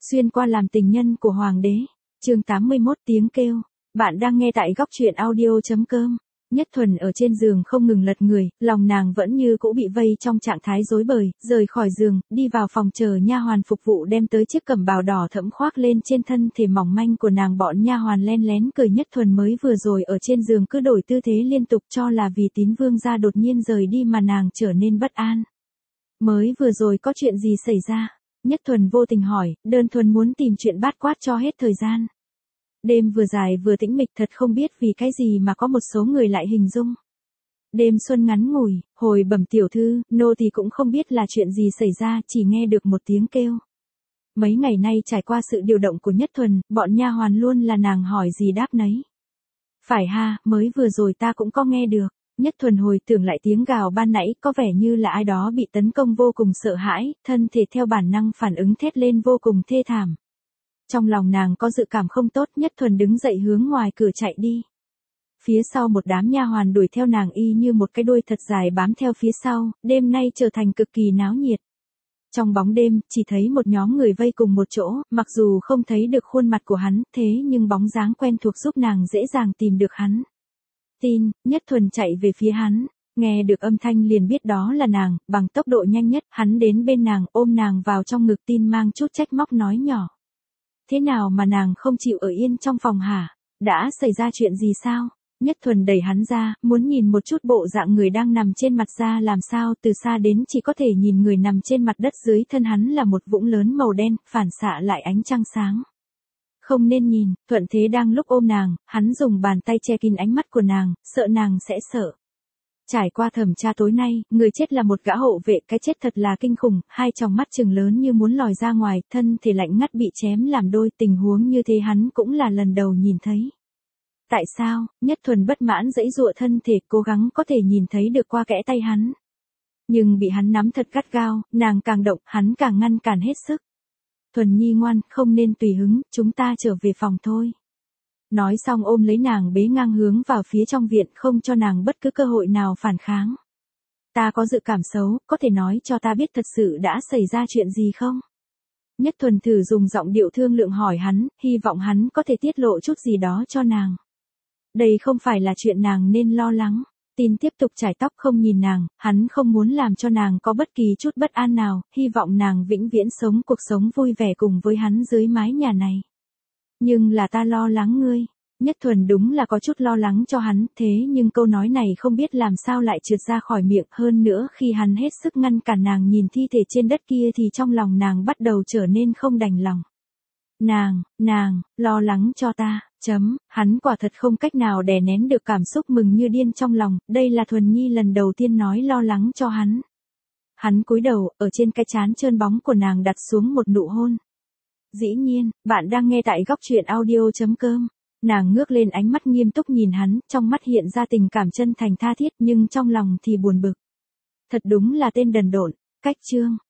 Xuyên qua làm tình nhân của hoàng đế. Chương 81 tiếng kêu. Bạn đang nghe tại góc truyện audio.com. Nhất Thuần ở trên giường không ngừng lật người, lòng nàng vẫn như cũ bị vây trong trạng thái rối bời, rời khỏi giường, đi vào phòng chờ nha hoàn phục vụ đem tới chiếc cẩm bào đỏ thẫm khoác lên trên thân thể mỏng manh của nàng. Bọn nha hoàn len lén cười. Nhất Thuần mới vừa rồi ở trên giường cứ đổi tư thế liên tục, cho là vì Tín Vương gia đột nhiên rời đi mà nàng trở nên bất an. Mới vừa rồi có chuyện gì xảy ra? Nhất Thuần vô tình hỏi, đơn thuần muốn tìm chuyện bát quát cho hết thời gian. Đêm vừa dài vừa tĩnh mịch, thật không biết vì cái gì mà có một số người lại hình dung đêm xuân ngắn ngủi. Hồi bẩm tiểu thư, nô thì cũng không biết là chuyện gì xảy ra, chỉ nghe được một tiếng kêu. Mấy ngày nay trải qua sự điều động của Nhất Thuần, bọn nha hoàn luôn là nàng hỏi gì đáp nấy. Phải ha, mới vừa rồi ta cũng có nghe được. Nhất Thuần hồi tưởng lại tiếng gào ban nãy, có vẻ như là ai đó bị tấn công, vô cùng sợ hãi, thân thể theo bản năng phản ứng thét lên vô cùng thê thảm. Trong lòng nàng có dự cảm không tốt. Nhất Thuần đứng dậy hướng ngoài cửa chạy đi. Phía sau một đám nha hoàn đuổi theo nàng y như một cái đuôi thật dài bám theo phía sau. Đêm nay trở thành cực kỳ náo nhiệt. Trong bóng đêm, chỉ thấy một nhóm người vây cùng một chỗ, mặc dù không thấy được khuôn mặt của hắn, thế nhưng bóng dáng quen thuộc giúp nàng dễ dàng tìm được hắn. Tin. Nhất Thuần chạy về phía hắn, nghe được âm thanh liền biết đó là nàng. Bằng tốc độ nhanh nhất, hắn đến bên nàng, ôm nàng vào trong ngực. Tin mang chút trách móc nói nhỏ. Thế nào mà nàng không chịu ở yên trong phòng hả? Đã xảy ra chuyện gì sao? Nhất Thuần đẩy hắn ra, muốn nhìn một chút bộ dạng người đang nằm trên mặt ra làm sao. Từ xa đến chỉ có thể nhìn người nằm trên mặt đất, dưới thân hắn là một vũng lớn màu đen, phản xạ lại ánh trăng sáng. Không nên nhìn. Thuận thế đang lúc ôm nàng, hắn dùng bàn tay che kín ánh mắt của nàng, sợ nàng sẽ sợ. Trải qua thẩm tra tối nay, người chết là một gã hộ vệ, cái chết thật là kinh khủng, hai tròng mắt trừng lớn như muốn lòi ra ngoài, thân thể lạnh ngắt bị chém làm đôi. Tình huống như thế hắn cũng là lần đầu nhìn thấy. Tại sao? Nhất Thuần bất mãn giãy giụa thân thể, cố gắng có thể nhìn thấy được qua kẽ tay hắn. Nhưng bị hắn nắm thật gắt gao, nàng càng động, hắn càng ngăn cản hết sức. Thuần nhi ngoan, không nên tùy hứng, chúng ta trở về phòng thôi. Nói xong ôm lấy nàng bế ngang hướng vào phía trong viện, không cho nàng bất cứ cơ hội nào phản kháng. Ta có dự cảm xấu, có thể nói cho ta biết thật sự đã xảy ra chuyện gì không? Nhất Thuần thử dùng giọng điệu thương lượng hỏi hắn, hy vọng hắn có thể tiết lộ chút gì đó cho nàng. Đây không phải là chuyện nàng nên lo lắng. Tin tiếp tục chải tóc không nhìn nàng, hắn không muốn làm cho nàng có bất kỳ chút bất an nào, hy vọng nàng vĩnh viễn sống cuộc sống vui vẻ cùng với hắn dưới mái nhà này. Nhưng là ta lo lắng ngươi. Nhất Thuần đúng là có chút lo lắng cho hắn, thế nhưng câu nói này không biết làm sao lại trượt ra khỏi miệng. Hơn nữa khi hắn hết sức ngăn cản nàng nhìn thi thể trên đất kia thì trong lòng nàng bắt đầu trở nên không đành lòng. Nàng, lo lắng cho ta, hắn quả thật không cách nào đè nén được cảm xúc mừng như điên trong lòng. Đây là Thuần Nhi lần đầu tiên nói lo lắng cho hắn. Hắn cúi đầu, ở trên cái trán trơn bóng của nàng đặt xuống một nụ hôn. Dĩ nhiên, bạn đang nghe tại góc truyện audio.com. Nàng ngước lên, ánh mắt nghiêm túc nhìn hắn, trong mắt hiện ra tình cảm chân thành tha thiết, nhưng trong lòng thì buồn bực. Thật đúng là tên đần độn. Cách chương.